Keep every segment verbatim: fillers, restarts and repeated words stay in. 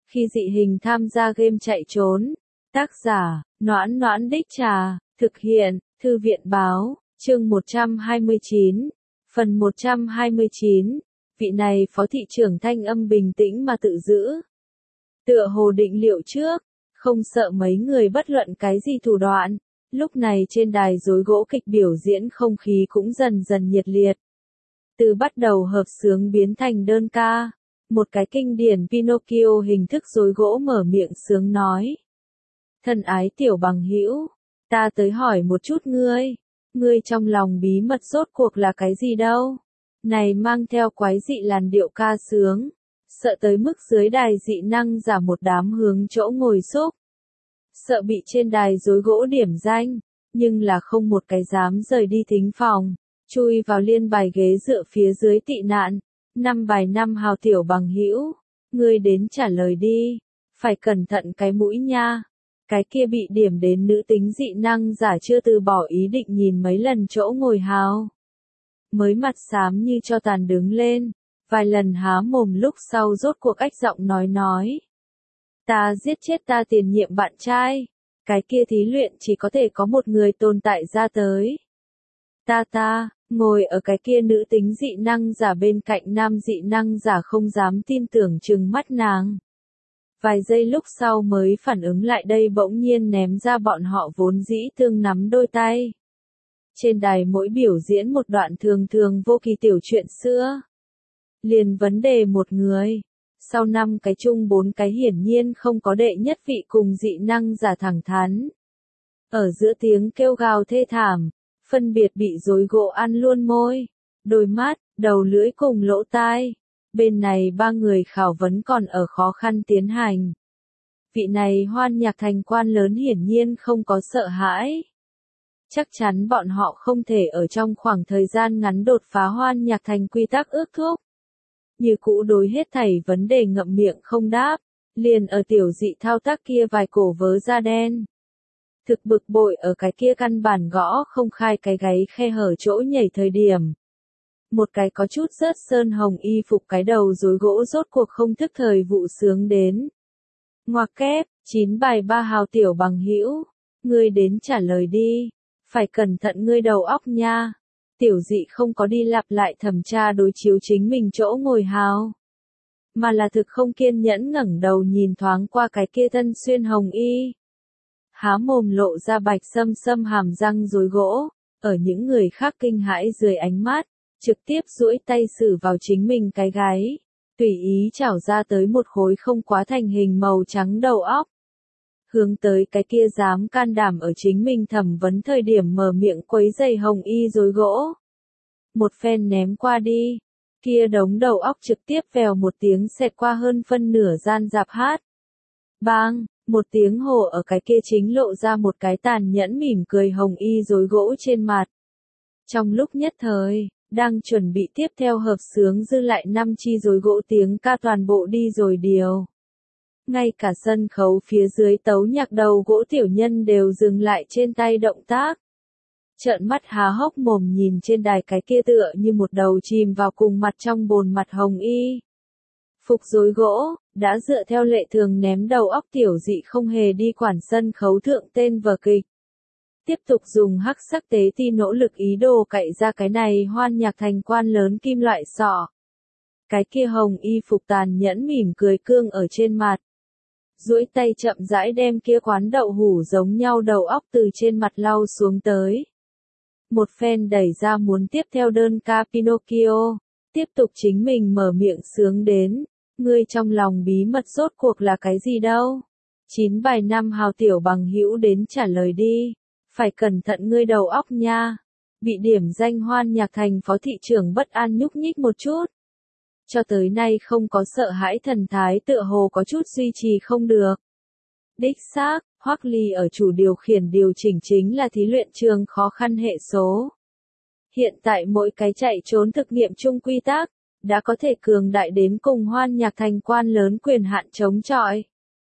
Khi dị hình tham gia game chạy trốn. Tác giả, Noãn Noãn Đích Trà, thực hiện, Thư viện Báo, chương một trăm hai mươi chín, phần một trăm hai mươi chín, vị này phó thị trưởng thanh âm bình tĩnh mà tự giữ. Tựa hồ định liệu trước, không sợ mấy người bất luận cái gì thủ đoạn. Lúc này trên đài rối gỗ kịch biểu diễn không khí cũng dần dần nhiệt liệt. Từ bắt đầu hợp xướng biến thành đơn ca, một cái kinh điển Pinocchio hình thức rối gỗ mở miệng sướng nói. Thân ái tiểu bằng hữu, ta tới hỏi một chút ngươi, ngươi trong lòng bí mật rốt cuộc là cái gì đâu? Này mang theo quái dị làn điệu ca sướng, sợ tới mức dưới đài dị năng giả một đám hướng chỗ ngồi xúc. Sợ bị trên đài rối gỗ điểm danh, nhưng là không một cái dám rời đi thính phòng, chui vào liên bài ghế dựa phía dưới tị nạn. Năm bài năm hào tiểu bằng hữu, ngươi đến trả lời đi, phải cẩn thận cái mũi nha. Cái kia bị điểm đến nữ tính dị năng giả chưa từ bỏ ý định nhìn mấy lần chỗ ngồi hào. Mới mặt xám như cho tàn đứng lên, vài lần há mồm lúc sau rốt cuộc ách giọng nói nói. Ta giết chết ta tiền nhiệm bạn trai, cái kia thí luyện chỉ có thể có một người tồn tại ra tới. Ta ta, ngồi ở cái kia nữ tính dị năng giả bên cạnh nam dị năng giả không dám tin tưởng trừng mắt nàng. Vài giây lúc sau mới phản ứng lại đây bỗng nhiên ném ra bọn họ vốn dĩ tương nắm đôi tay. Trên đài mỗi biểu diễn một đoạn thường thường vô kỳ tiểu chuyện xưa. Liền vấn đề một người. Sau năm cái chung bốn cái hiển nhiên không có đệ nhất vị cùng dị năng giả thẳng thắn. Ở giữa tiếng kêu gào thê thảm, phân biệt bị rối gỗ ăn luôn môi, đôi mắt, đầu lưỡi cùng lỗ tai. Bên này ba người khảo vấn còn ở khó khăn tiến hành. Vị này Hoan Nhạc Thành quan lớn hiển nhiên không có sợ hãi. Chắc chắn bọn họ không thể ở trong khoảng thời gian ngắn đột phá Hoan Nhạc Thành quy tắc ước thúc. Như cũ đối hết thảy vấn đề ngậm miệng không đáp, liền ở tiểu dị thao tác kia vài cổ vớ da đen. Thực bực bội ở cái kia căn bản gõ không khai cái gáy khe hở chỗ nhảy thời điểm. Một cái có chút rớt sơn hồng y phục cái đầu rối gỗ rốt cuộc không thức thời vụ sướng đến. Ngoặc kép, chín bài ba hào tiểu bằng hữu, ngươi đến trả lời đi, phải cẩn thận ngươi đầu óc nha. Tiểu dị không có đi lặp lại thẩm tra đối chiếu chính mình chỗ ngồi hào, mà là thực không kiên nhẫn ngẩng đầu nhìn thoáng qua cái kia thân xuyên hồng y. Há mồm lộ ra bạch sâm sâm hàm răng rối gỗ, ở những người khác kinh hãi dưới ánh mắt, trực tiếp duỗi tay xử vào chính mình cái gáy, tùy ý chảo ra tới một khối không quá thành hình màu trắng đầu óc. Hướng tới cái kia dám can đảm ở chính mình thẩm vấn thời điểm mở miệng quấy giày hồng y rối gỗ. Một phen ném qua đi, kia đống đầu óc trực tiếp vèo một tiếng xẹt qua hơn phân nửa gian dạp hát. Bang, một tiếng hồ ở cái kia chính lộ ra một cái tàn nhẫn mỉm cười hồng y rối gỗ trên mặt. Trong lúc nhất thời, đang chuẩn bị tiếp theo hợp xướng dư lại năm chi rối gỗ tiếng ca toàn bộ đi rồi điều. Ngay cả sân khấu phía dưới tấu nhạc đầu gỗ tiểu nhân đều dừng lại trên tay động tác. Trợn mắt há hốc mồm nhìn trên đài cái kia tựa như một đầu chìm vào cùng mặt trong bồn mặt hồng y. Phục rối gỗ, đã dựa theo lệ thường ném đầu óc tiểu dị không hề đi quản sân khấu thượng tên vở kịch. Tiếp tục dùng hắc sắc tế ti nỗ lực ý đồ cậy ra cái này Hoan Nhạc Thành quan lớn kim loại sọ. Cái kia hồng y phục tàn nhẫn mỉm cười cương ở trên mặt. Duỗi tay chậm rãi đem kia quán đậu hủ giống nhau đầu óc từ trên mặt lau xuống tới. Một phen đẩy ra muốn tiếp theo đơn ca Pinocchio, tiếp tục chính mình mở miệng sướng đến, ngươi trong lòng bí mật rốt cuộc là cái gì đâu? Chín bài năm hào tiểu bằng hữu đến trả lời đi, phải cẩn thận ngươi đầu óc nha. Bị điểm danh Hoan Nhạc Thành phó thị trưởng bất an nhúc nhích một chút. Cho tới nay không có sợ hãi thần thái tựa hồ có chút duy trì không được. Đích xác, Hoắc Ly ở chủ điều khiển điều chỉnh chính là thí luyện trường khó khăn hệ số. Hiện tại mỗi cái chạy trốn thực nghiệm chung quy tắc, đã có thể cường đại đến cùng Hoan Nhạc Thành quan lớn quyền hạn chống chọi.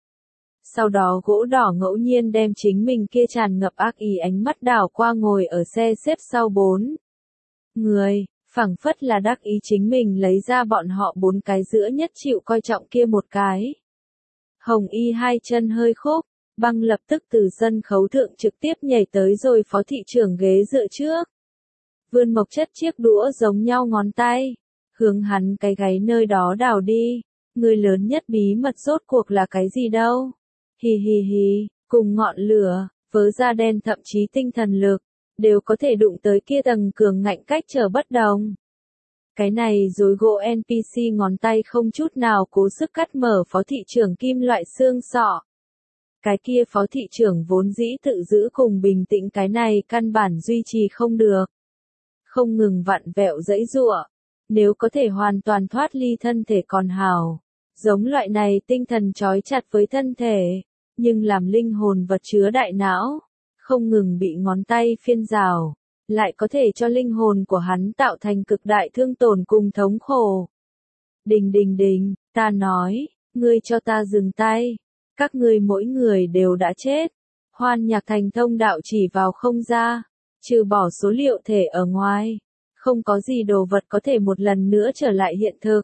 Sau đó gỗ đỏ ngẫu nhiên đem chính mình kia tràn ngập ác ý ánh mắt đảo qua ngồi ở xe xếp sau bốn người, phảng phất là đắc ý chính mình lấy ra bọn họ bốn cái giữa nhất chịu coi trọng kia một cái. Hồng Y hai chân hơi khúc, băng lập tức từ sân khấu thượng trực tiếp nhảy tới rồi phó thị trưởng ghế dựa trước. Vươn mộc chất chiếc đũa giống nhau ngón tay, hướng hắn cái gáy nơi đó đào đi. Người lớn nhất bí mật rốt cuộc là cái gì đâu? Hì hì hì, cùng ngọn lửa, vớ da đen thậm chí tinh thần lực, đều có thể đụng tới kia tầng cường ngạnh cách trở bất đồng. Cái này rối gỗ en pê xê ngón tay không chút nào cố sức cắt mở phó thị trưởng kim loại xương sọ. Cái kia phó thị trưởng vốn dĩ tự giữ cùng bình tĩnh cái này căn bản duy trì không được. Không ngừng vặn vẹo dãy giụa. Nếu có thể hoàn toàn thoát ly thân thể còn hào. Giống loại này tinh thần trói chặt với thân thể, nhưng làm linh hồn vật chứa đại não, không ngừng bị ngón tay phiên rào, lại có thể cho linh hồn của hắn tạo thành cực đại thương tổn cùng thống khổ. Đình đình đình, ta nói, ngươi cho ta dừng tay, các ngươi mỗi người đều đã chết. Hoan Nhạc Thành thông đạo chỉ vào không ra, trừ bỏ số liệu thể ở ngoài, không có gì đồ vật có thể một lần nữa trở lại hiện thực.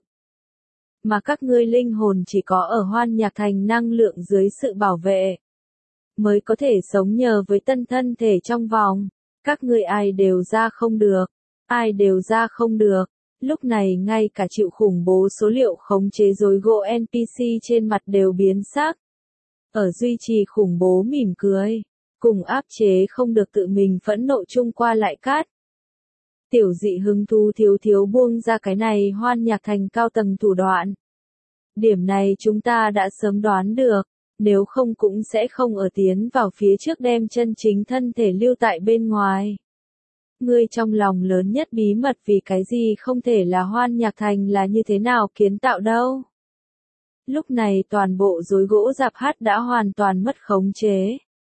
Mà các ngươi linh hồn chỉ có ở Hoan Nhạc Thành năng lượng dưới sự bảo vệ, mới có thể sống nhờ với tân thân thể trong vòng. Các ngươi ai đều ra không được, ai đều ra không được. Lúc này ngay cả chịu khủng bố số liệu khống chế rối gỗ en pê xê trên mặt đều biến sắc. Ở duy trì khủng bố mỉm cười, cùng áp chế không được tự mình phẫn nộ chung qua lại cát. Tiểu Dị hứng thú thiếu thiếu buông ra cái này Hoan Nhạc Thành cao tầng thủ đoạn. Điểm này chúng ta đã sớm đoán được, nếu không cũng sẽ không ở tiến vào phía trước đem chân chính thân thể lưu tại bên ngoài. Ngươi trong lòng lớn nhất bí mật vì cái gì không thể là Hoan Nhạc Thành là như thế nào kiến tạo đâu. Lúc này toàn bộ rối gỗ rạp hát đã hoàn toàn mất khống chế.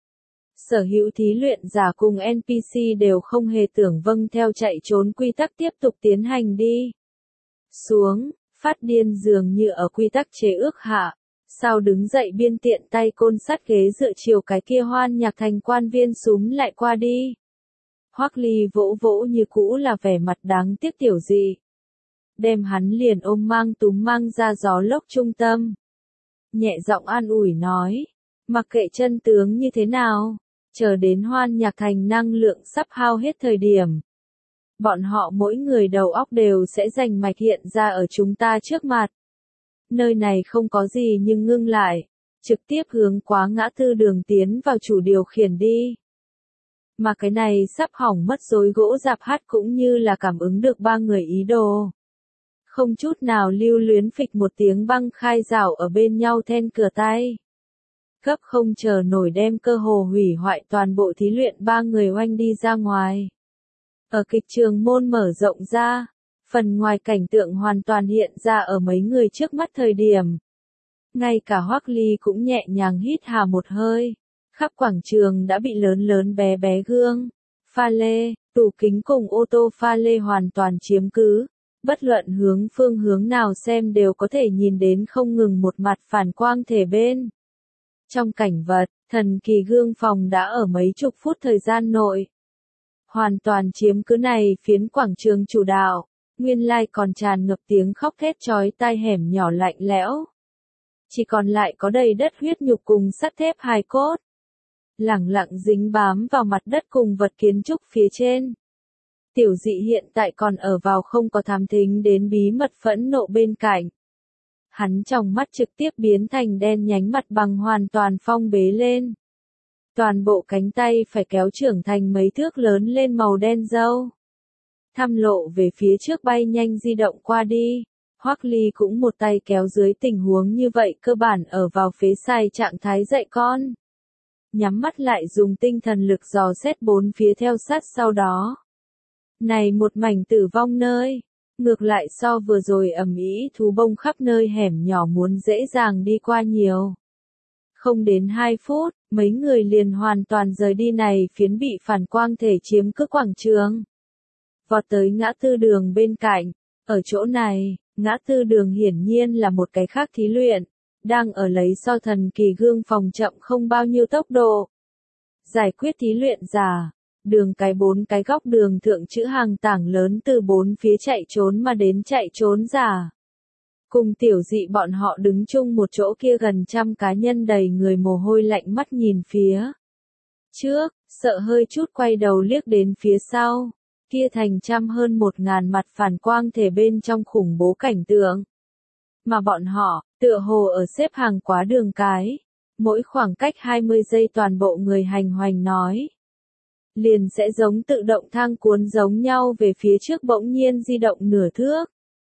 Sở hữu thí luyện giả cùng en pê xê đều không hề tưởng vâng theo chạy trốn quy tắc tiếp tục tiến hành đi. Xuống, phát điên dường như ở quy tắc chế ước hạ. Sao đứng dậy biên tiện tay côn sắt ghế dựa chiều cái kia Hoan Nhạc Thành quan viên súm lại qua đi. Hoắc Ly vỗ vỗ như cũ là vẻ mặt đáng tiếc Tiểu Dị. Đem hắn liền ôm mang túm mang ra gió lốc trung tâm. Nhẹ giọng an ủi nói, mặc kệ chân tướng như thế nào, chờ đến Hoan Nhạc Thành năng lượng sắp hao hết thời điểm. Bọn họ mỗi người đầu óc đều sẽ giành mạch hiện ra ở chúng ta trước mặt. Nơi này không có gì nhưng ngưng lại, trực tiếp hướng quá ngã tư đường tiến vào chủ điều khiển đi. Mà cái này sắp hỏng mất rối gỗ rạp hát cũng như là cảm ứng được ba người ý đồ. Không chút nào lưu luyến phịch một tiếng băng khai rào ở bên nhau then cửa tay. Cấp không chờ nổi đem cơ hồ hủy hoại toàn bộ thí luyện ba người oanh đi ra ngoài. Ở kịch trường môn mở rộng ra, phần ngoài cảnh tượng hoàn toàn hiện ra ở mấy người trước mắt thời điểm. Ngay cả Hoắc Ly cũng nhẹ nhàng hít hà một hơi. Khắp quảng trường đã bị lớn lớn bé bé gương, pha lê, tủ kính cùng ô tô pha lê hoàn toàn chiếm cứ. Bất luận hướng phương hướng nào xem đều có thể nhìn đến không ngừng một mặt phản quang thể bên. Trong cảnh vật, thần kỳ gương phòng đã ở mấy chục phút thời gian nội. Hoàn toàn chiếm cứ này phiến quảng trường chủ đạo, nguyên lai còn tràn ngập tiếng khóc thét chói tai hẻm nhỏ lạnh lẽo. Chỉ còn lại có đầy đất huyết nhục cùng sắt thép hài cốt. Lẳng lặng dính bám vào mặt đất cùng vật kiến trúc phía trên. Tiểu Dị hiện tại còn ở vào không có thám thính đến bí mật phẫn nộ bên cạnh. Hắn trong mắt trực tiếp biến thành đen nhánh mặt bằng hoàn toàn phong bế lên. Toàn bộ cánh tay phải kéo trưởng thành mấy thước lớn lên màu đen dâu. Thăm lộ về phía trước bay nhanh di động qua đi. Hoắc Ly cũng một tay kéo dưới tình huống như vậy cơ bản ở vào phế sai trạng thái dạy con. Nhắm mắt lại dùng tinh thần lực dò xét bốn phía theo sát sau đó. Này một mảnh tử vong nơi, ngược lại so vừa rồi ầm ĩ thú bông khắp nơi hẻm nhỏ muốn dễ dàng đi qua nhiều. Không đến hai phút, mấy người liền hoàn toàn rời đi này phiến bị phản quang thể chiếm cứ quảng trường. Vọt tới ngã tư đường bên cạnh, ở chỗ này, ngã tư đường hiển nhiên là một cái khác thí luyện, đang ở lấy so thần kỳ gương phòng chậm không bao nhiêu tốc độ. Giải quyết thí luyện giả. Đường cái bốn cái góc đường thượng chữ hàng tảng lớn từ bốn phía chạy trốn mà đến chạy trốn giả. Cùng tiểu dị bọn họ đứng chung một chỗ kia gần trăm cá nhân đầy người mồ hôi lạnh mắt nhìn phía trước, sợ hơi chút quay đầu liếc đến phía sau, kia thành trăm hơn một ngàn mặt phản quang thể bên trong khủng bố cảnh tượng. Mà bọn họ, tựa hồ ở xếp hàng quá đường cái, mỗi khoảng cách hai mươi giây toàn bộ người hành hoành nói. Liền sẽ giống tự động thang cuốn giống nhau về phía trước bỗng nhiên di động nửa thước.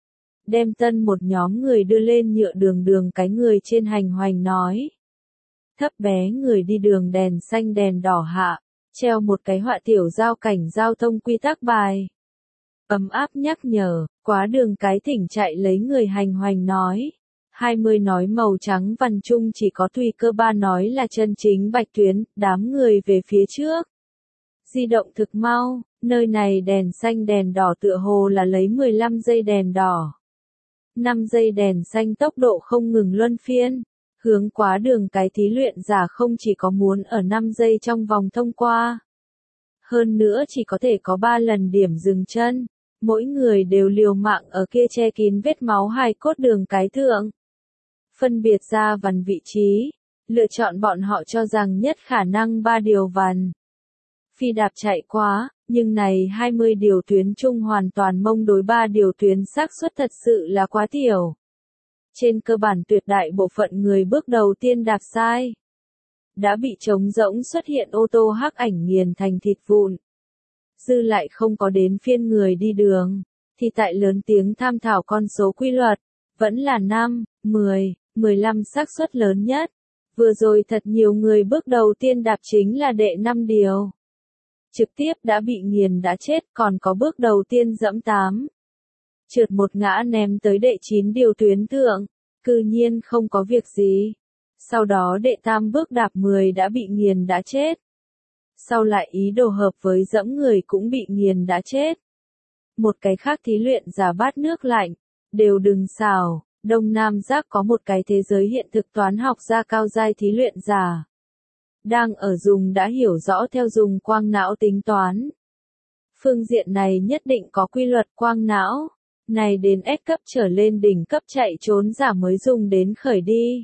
Đem tân một nhóm người đưa lên nhựa đường đường cái người trên hành hoành nói. Thấp bé người đi đường đèn xanh đèn đỏ hạ, treo một cái họa tiểu giao cảnh giao thông quy tắc bài. Ấm áp nhắc nhở, quá đường cái thỉnh chạy lấy người hành hoành nói. hai mươi nói màu trắng văn chung chỉ có tùy cơ ba nói là chân chính bạch tuyến, đám người về phía trước. Di động thực mau, nơi này đèn xanh đèn đỏ tựa hồ là lấy mười lăm giây đèn đỏ. năm giây đèn xanh tốc độ không ngừng luân phiên. Hướng quá đường cái thí luyện giả không chỉ có muốn ở năm giây trong vòng thông qua. Hơn nữa chỉ có thể có ba lần điểm dừng chân. Mỗi người đều liều mạng ở kia che kín vết máu hài cốt đường cái thượng. Phân biệt ra vần vị trí. Lựa chọn bọn họ cho rằng nhất khả năng ba điều vần. Phi đạp chạy quá, nhưng này hai mươi điều tuyến chung hoàn toàn mông đối ba điều tuyến xác suất thật sự là quá tiểu. Trên cơ bản tuyệt đại bộ phận người bước đầu tiên đạp sai. Đã bị trống rỗng xuất hiện ô tô hắc ảnh nghiền thành thịt vụn. Dư lại không có đến phiên người đi đường, thì tại lớn tiếng tham thảo con số quy luật, vẫn là năm, mười, mười lăm xác suất lớn nhất. Vừa rồi thật nhiều người bước đầu tiên đạp chính là đệ năm điều. Trực tiếp đã bị nghiền đã chết, còn có bước đầu tiên dẫm tám. Trượt một ngã ném tới đệ chín điều tuyến thượng, cư nhiên không có việc gì. Sau đó đệ tam bước đạp mười đã bị nghiền đã chết. Sau lại ý đồ hợp với dẫm người cũng bị nghiền đã chết. Một cái khác thí luyện giả bát nước lạnh, đều đừng xào, Đông Nam Giác có một cái thế giới hiện thực toán học gia cao giai thí luyện giả. Đang ở dùng đã hiểu rõ theo dùng quang não tính toán. Phương diện này nhất định có quy luật quang não. Này đến S cấp trở lên đỉnh cấp chạy trốn giả mới dùng đến khởi đi.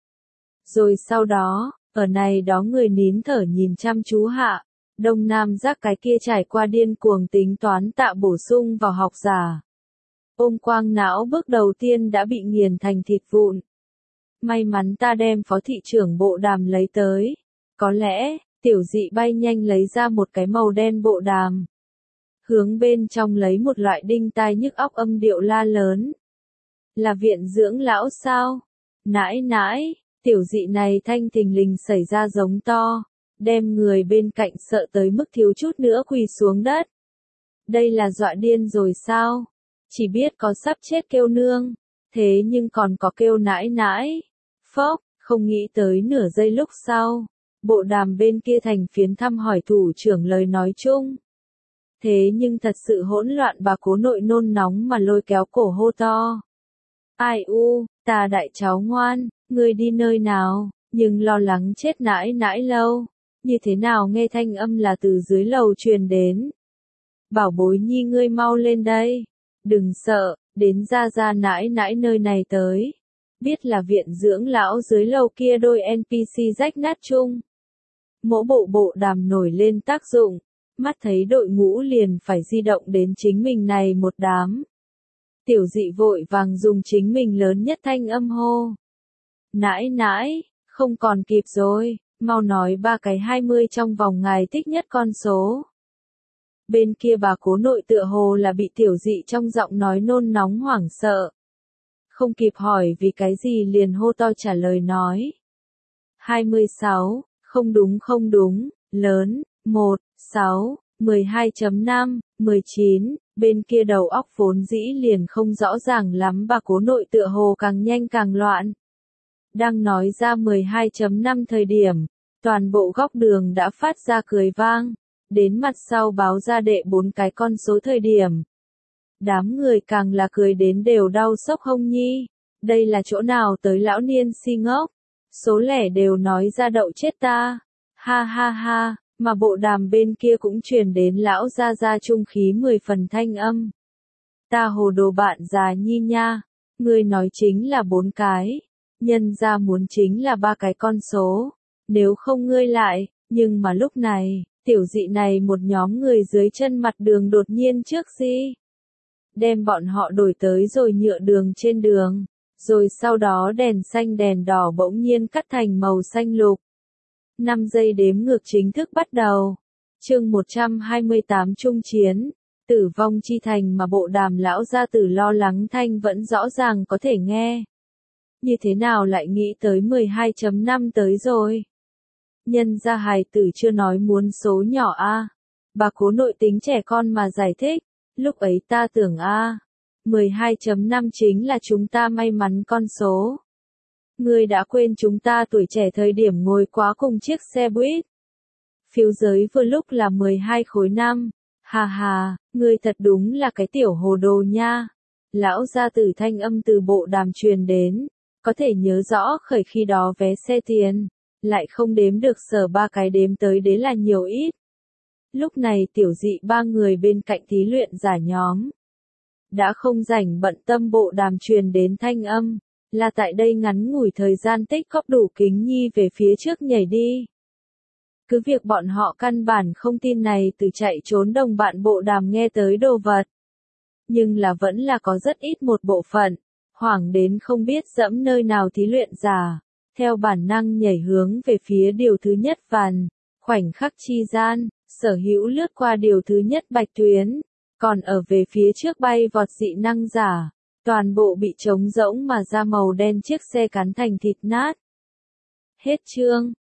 Rồi sau đó, ở này đó người nín thở nhìn chăm chú hạ, Đông Nam Giác cái kia trải qua điên cuồng tính toán tạo bổ sung vào học giả. Ôm quang não bước đầu tiên đã bị nghiền thành thịt vụn. May mắn ta đem phó thị trưởng bộ đàm lấy tới. Có lẽ, tiểu dị bay nhanh lấy ra một cái màu đen bộ đàm. Hướng bên trong lấy một loại đinh tai nhức óc âm điệu la lớn. Là viện dưỡng lão sao? Nãi nãi, tiểu dị này thanh thình lình xảy ra giống to, đem người bên cạnh sợ tới mức thiếu chút nữa quỳ xuống đất. Đây là dọa điên rồi sao? Chỉ biết có sắp chết kêu nương, thế nhưng còn có kêu nãi nãi. Phốc, không nghĩ tới nửa giây lúc sau, bộ đàm bên kia thành phiến thăm hỏi thủ trưởng lời nói chung. Thế nhưng thật sự hỗn loạn bà cố nội nôn nóng mà lôi kéo cổ hô to. Ai u, ta đại cháu ngoan, ngươi đi nơi nào, nhưng lo lắng chết nãi nãi lâu. Như thế nào nghe thanh âm là từ dưới lầu truyền đến. Bảo bối nhi ngươi mau lên đây. Đừng sợ, đến ra ra nãi nãi nơi này tới. Biết là viện dưỡng lão dưới lầu kia đôi en pê xê rách nát chung. Mỗi bộ bộ đàm nổi lên tác dụng. Mắt thấy đội ngũ liền phải di động đến chính mình này một đám. Tiểu dị vội vàng dùng chính mình lớn nhất thanh âm hô. Nãi nãi, không còn kịp rồi, mau nói ba cái hai mươi trong vòng ngài thích nhất con số. Bên kia bà cố nội tựa hồ là bị tiểu dị trong giọng nói nôn nóng hoảng sợ. Không kịp hỏi vì cái gì liền hô to trả lời nói. hai mươi sáu, không đúng không đúng, lớn, một, sáu, mười hai chấm năm, mười chín, bên kia đầu óc vốn dĩ liền không rõ ràng lắm bà cố nội tựa hồ càng nhanh càng loạn. Đang nói ra mười hai chấm năm thời điểm, toàn bộ góc đường đã phát ra cười vang, đến mặt sau báo ra đệ bốn cái con số thời điểm. Đám người càng là cười đến đều đau sốc hông nhi, đây là chỗ nào tới lão niên si ngốc, số lẻ đều nói ra đậu chết ta, ha ha ha. Mà bộ đàm bên kia cũng truyền đến lão gia gia trung khí mười phần thanh âm. Ta hồ đồ bạn già nhi nha, Ngươi nói chính là bốn cái, nhân ra muốn chính là ba cái con số, nếu không ngươi lại, nhưng mà lúc này, tiểu dị này một nhóm người dưới chân mặt đường đột nhiên trước gì. Đem bọn họ đổi tới rồi nhựa đường trên đường, rồi sau đó đèn xanh đèn đỏ bỗng nhiên cắt thành màu xanh lục. năm giây đếm ngược chính thức bắt đầu. Chương một trăm hai mươi tám Trung chiến, tử vong chi thành mà bộ đàm lão gia tử lo lắng thanh vẫn rõ ràng có thể nghe. Như thế nào lại nghĩ tới mười hai chấm năm tới rồi? Nhân gia hài tử chưa nói muốn số nhỏ a. Bà cố nội tính trẻ con mà giải thích, lúc ấy ta tưởng a, mười hai chấm năm chính là chúng ta may mắn con số. Ngươi đã quên chúng ta tuổi trẻ thời điểm ngồi quá cùng chiếc xe buýt. Phiếu giới vừa lúc là mười hai khối năm. Hà hà, ngươi thật đúng là cái tiểu hồ đồ nha. Lão gia tử thanh âm từ bộ đàm truyền đến, có thể nhớ rõ khởi khi đó vé xe tiền, lại không đếm được sở ba cái đếm tới đế là nhiều ít. Lúc này tiểu dị ba người bên cạnh thí luyện giả nhóm, đã không rảnh bận tâm bộ đàm truyền đến thanh âm, là tại đây ngắn ngủi thời gian tích góp đủ kính nhi về phía trước nhảy đi. Cứ việc bọn họ căn bản không tin này từ chạy trốn đồng bạn bộ đàm nghe tới đồ vật. Nhưng là vẫn là có rất ít một bộ phận, hoảng đến không biết dẫm nơi nào thí luyện giả, theo bản năng nhảy hướng về phía điều thứ nhất vàn, khoảnh khắc chi gian, sở hữu lướt qua điều thứ nhất bạch tuyến, còn ở về phía trước bay vọt dị năng giả, toàn bộ bị trống rỗng mà ra màu đen chiếc xe cắn thành thịt nát. Hết chương.